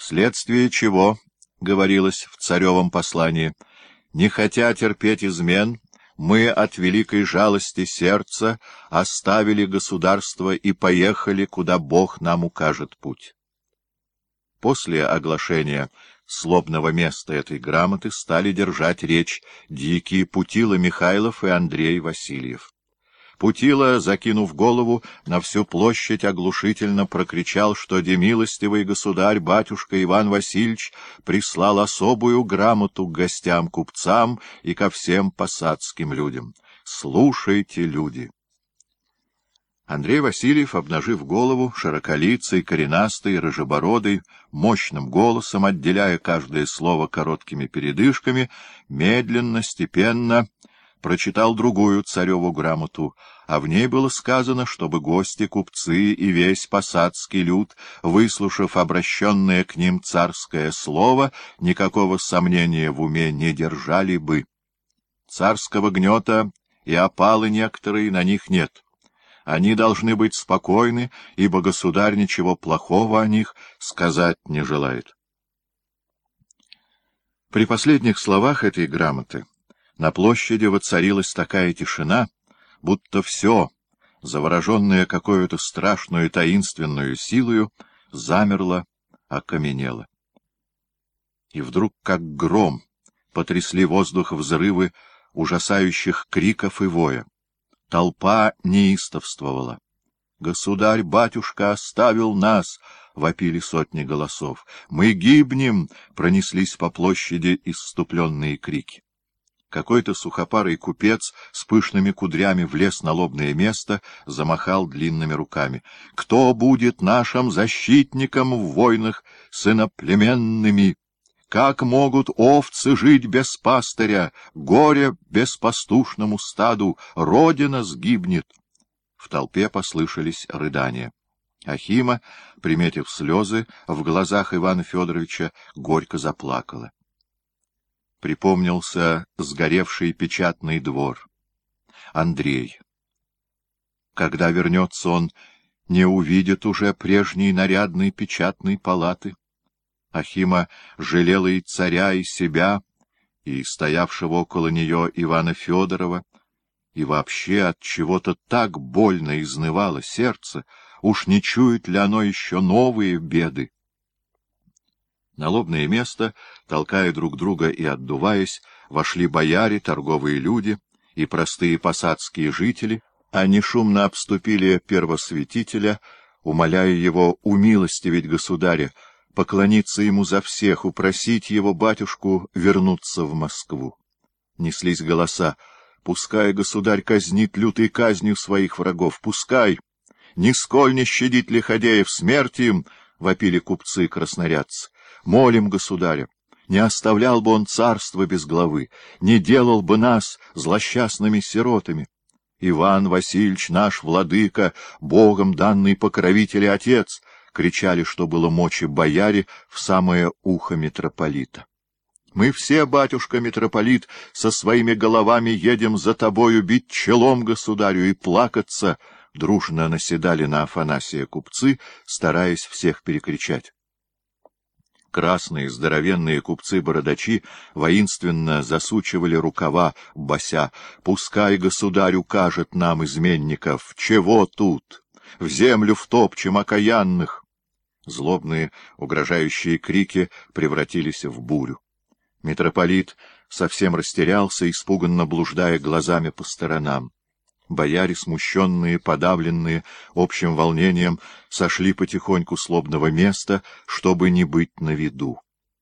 вследствие чего, говорилось в царевом послании, не хотя терпеть измен, мы от великой жалости сердца оставили государство и поехали, куда Бог нам укажет путь. После оглашения слобного места этой грамоты стали держать речь дикие Путила Михайлов и Андрей Васильев. Путила, закинув голову, на всю площадь оглушительно прокричал, что демилостивый государь, батюшка Иван Васильевич, прислал особую грамоту к гостям-купцам и ко всем посадским людям. Слушайте, люди! Андрей Васильев, обнажив голову, широколицый, коренастый, рыжебородый, мощным голосом, отделяя каждое слово короткими передышками, медленно, степенно прочитал другую цареву грамоту, а в ней было сказано, чтобы гости, купцы и весь посадский люд, выслушав обращенное к ним царское слово, никакого сомнения в уме не держали бы. Царского гнета и опалы некоторые на них нет. Они должны быть спокойны, ибо государь ничего плохого о них сказать не желает. При последних словах этой грамоты на площади воцарилась такая тишина, будто все, завороженное какой-то страшную таинственную силою, замерло, окаменело. И вдруг, как гром, потрясли воздух взрывы ужасающих криков и воя. Толпа неистовствовала. «Государь-батюшка оставил нас!» — вопили сотни голосов. «Мы гибнем!» — пронеслись по площади исступленные крики. Какой-то сухопарый купец с пышными кудрями влез на лобное место, замахал длинными руками. «Кто будет нашим защитником в войнах с иноплеменными? Как могут овцы жить без пастыря? Горе беспастушному стаду! Родина сгибнет!» В толпе послышались рыдания. Ахима, приметив слезы в глазах Ивана Федоровича, горько заплакала. Припомнился сгоревший печатный двор. Андрей. Когда вернется он, не увидит уже прежней нарядной печатной палаты. Ахима жалела и царя, и себя, и стоявшего около нее Ивана Федорова, и вообще от чего-то так больно изнывало сердце, уж не чует ли оно еще новые беды. На лобное место, толкая друг друга и отдуваясь, вошли бояре, торговые люди и простые посадские жители. Они шумно обступили первосвятителя, умоляя его умилостивить государя, поклониться ему за всех, упросить его батюшку вернуться в Москву. Неслись голоса: «Пускай государь казнит лютой казнью своих врагов, пускай! Нисколь не щадит лиходеев, смерти им!» — вопили купцы и краснорядцы. «Молим государя, не оставлял бы он царство без главы, не делал бы нас злосчастными сиротами. Иван Васильевич наш владыка, Богом данный покровитель и отец!» — кричали, что было мочи бояре, в самое ухо митрополита. «Мы все, батюшка митрополит, со своими головами едем за тобою бить челом государю и плакаться!» Дружно наседали на Афанасия купцы, стараясь всех перекричать. Красные здоровенные купцы-бородачи воинственно засучивали рукава, бася: «Пускай государь укажет нам, изменников! Чего тут? В землю втопчем окаянных!» Злобные, угрожающие крики превратились в бурю. Митрополит совсем растерялся, испуганно блуждая глазами по сторонам. Бояре, смущенные, подавленные общим волнением, сошли потихоньку с лобного места, чтобы не быть на виду.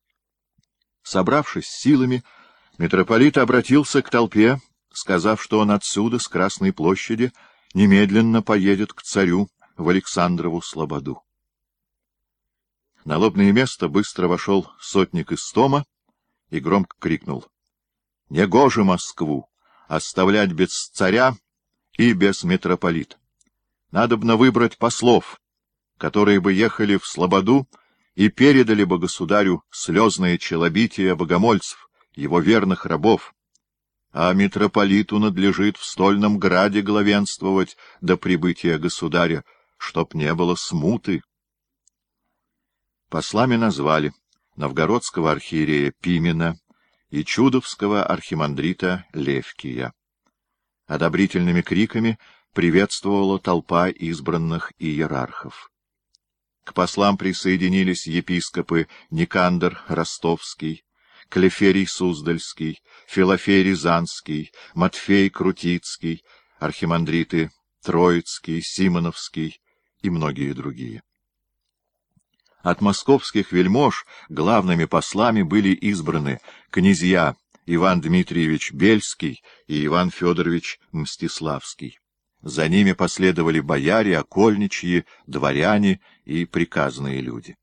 Собравшись силами, митрополит обратился к толпе, сказав, что он отсюда, с Красной площади, немедленно поедет к царю в Александрову слободу. На лобное место быстро вошел сотник Истома и громко крикнул: «Негоже Москву оставлять без царя и без митрополита. Надобно выбрать послов, которые бы ехали в слободу и передали бы государю слезное челобитие богомольцев, его верных рабов. А митрополиту надлежит в стольном граде главенствовать до прибытия государя, чтоб не было смуты». Послами назвали новгородского архиерея Пимена и чудовского архимандрита Левкия. Одобрительными криками приветствовала толпа избранных иерархов. К послам присоединились епископы Никандр Ростовский, Клеферий Суздальский, Филофей Рязанский, Матфей Крутицкий, архимандриты Троицкий, Симоновский и многие другие. От московских вельмож главными послами были избраны князья Иван Дмитриевич Бельский и Иван Федорович Мстиславский. За ними последовали бояре, окольничьи, дворяне и приказные люди.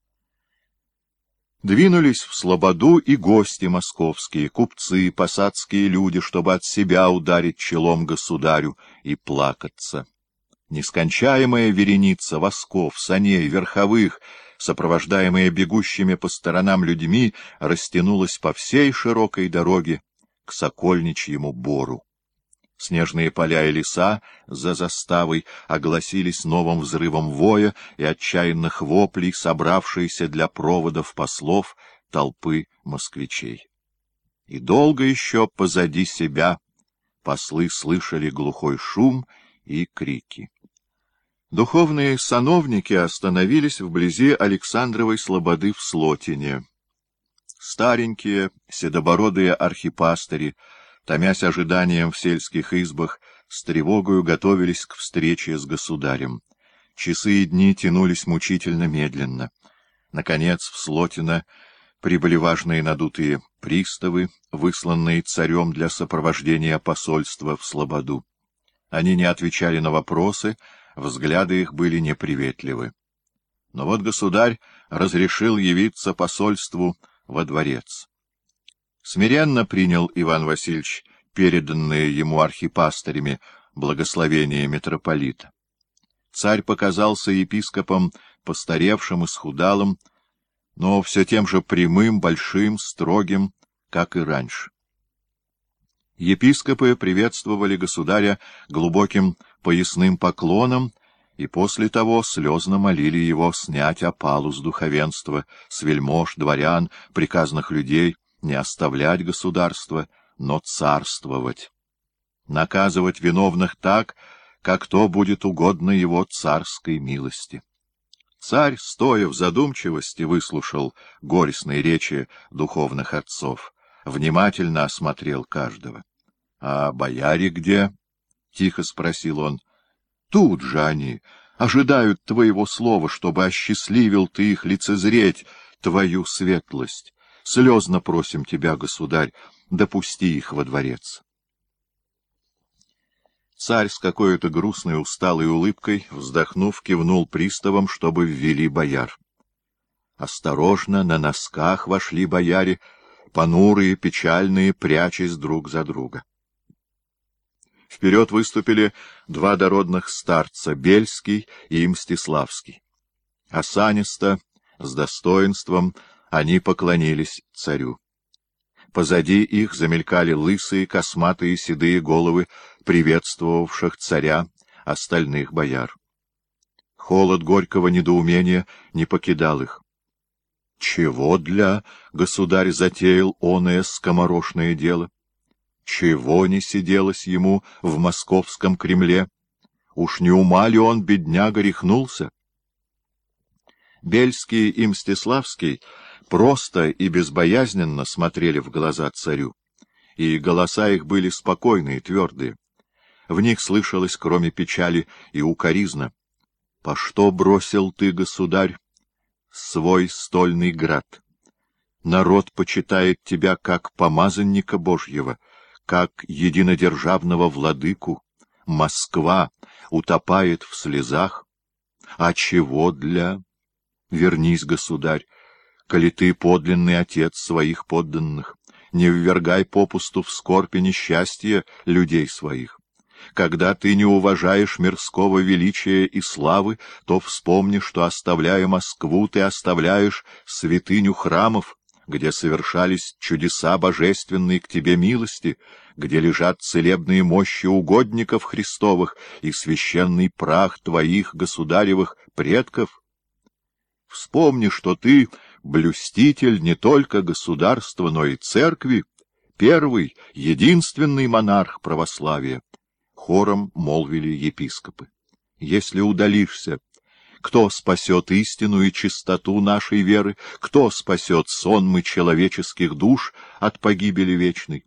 Двинулись в слободу и гости московские, купцы, посадские люди, чтобы от себя ударить челом государю и плакаться. Нескончаемая вереница восков, саней, верховых, сопровождаемая бегущими по сторонам людьми, растянулась по всей широкой дороге к Сокольничьему бору. Снежные поля и леса за заставой огласились новым взрывом воя и отчаянных воплей, собравшейся для проводов послов толпы москвичей. И долго еще позади себя послы слышали глухой шум и крики. Духовные сановники остановились вблизи Александровой слободы в Слотине. Старенькие, седобородые архипастыри, томясь ожиданием в сельских избах, с тревогою готовились к встрече с государем. Часы и дни тянулись мучительно медленно. Наконец, в Слотино прибыли важные надутые приставы, высланные царем для сопровождения посольства в слободу. Они не отвечали на вопросы, взгляды их были неприветливы. Но вот государь разрешил явиться посольству во дворец. Смиренно принял Иван Васильевич переданные ему архипастырями благословения митрополита. Царь показался епископом постаревшим и схудалым, но все тем же прямым, большим, строгим, как и раньше. Епископы приветствовали государя глубоким поясным поклоном и после того слезно молили его снять опалу с духовенства, с вельмож, дворян, приказных людей, не оставлять государство, но царствовать, наказывать виновных так, как то будет угодно его царской милости. Царь, стоя в задумчивости, выслушал горестные речи духовных отцов, внимательно осмотрел каждого. — А бояре где? — тихо спросил он. — Тут же они, ожидают твоего слова, чтобы осчастливил ты их лицезреть, твою светлость. Слезно просим тебя, государь, допусти их во дворец. Царь с какой-то грустной усталой улыбкой, вздохнув, кивнул приставам, чтобы ввели бояр. Осторожно, на носках вошли бояре, понурые, печальные, прячась друг за друга. Вперед выступили два дородных старца, Бельский и Мстиславский. Осанисто, с достоинством, они поклонились царю. Позади их замелькали лысые, косматые, седые головы приветствовавших царя остальных бояр. Холод горького недоумения не покидал их. Чего для государь затеял оное скоморошное дело? Чего не сиделось ему в московском Кремле? Уж не ума ли он, бедняга, рехнулся? Бельский и Мстиславский просто и безбоязненно смотрели в глаза царю, и голоса их были спокойные, твердые. В них слышалось, кроме печали, и укоризна. «По что бросил ты, государь, свой стольный град? Народ почитает тебя как помазанника Божьего, как единодержавного владыку. Москва утопает в слезах. А чего для? Вернись, государь, коли ты подлинный отец своих подданных. Не ввергай попусту в скорбь и несчастье людей своих. Когда ты не уважаешь мирского величия и славы, то вспомни, что, оставляя Москву, ты оставляешь святыню храмов, где совершались чудеса божественной к тебе милости, где лежат целебные мощи угодников Христовых и священный прах твоих государевых предков. вспомни, что ты блюститель не только государства, но и церкви, первый, единственный монарх православия. Хором молвили епископы. Если удалишься, кто спасет истину и чистоту нашей веры? Кто спасет сонмы человеческих душ от погибели вечной?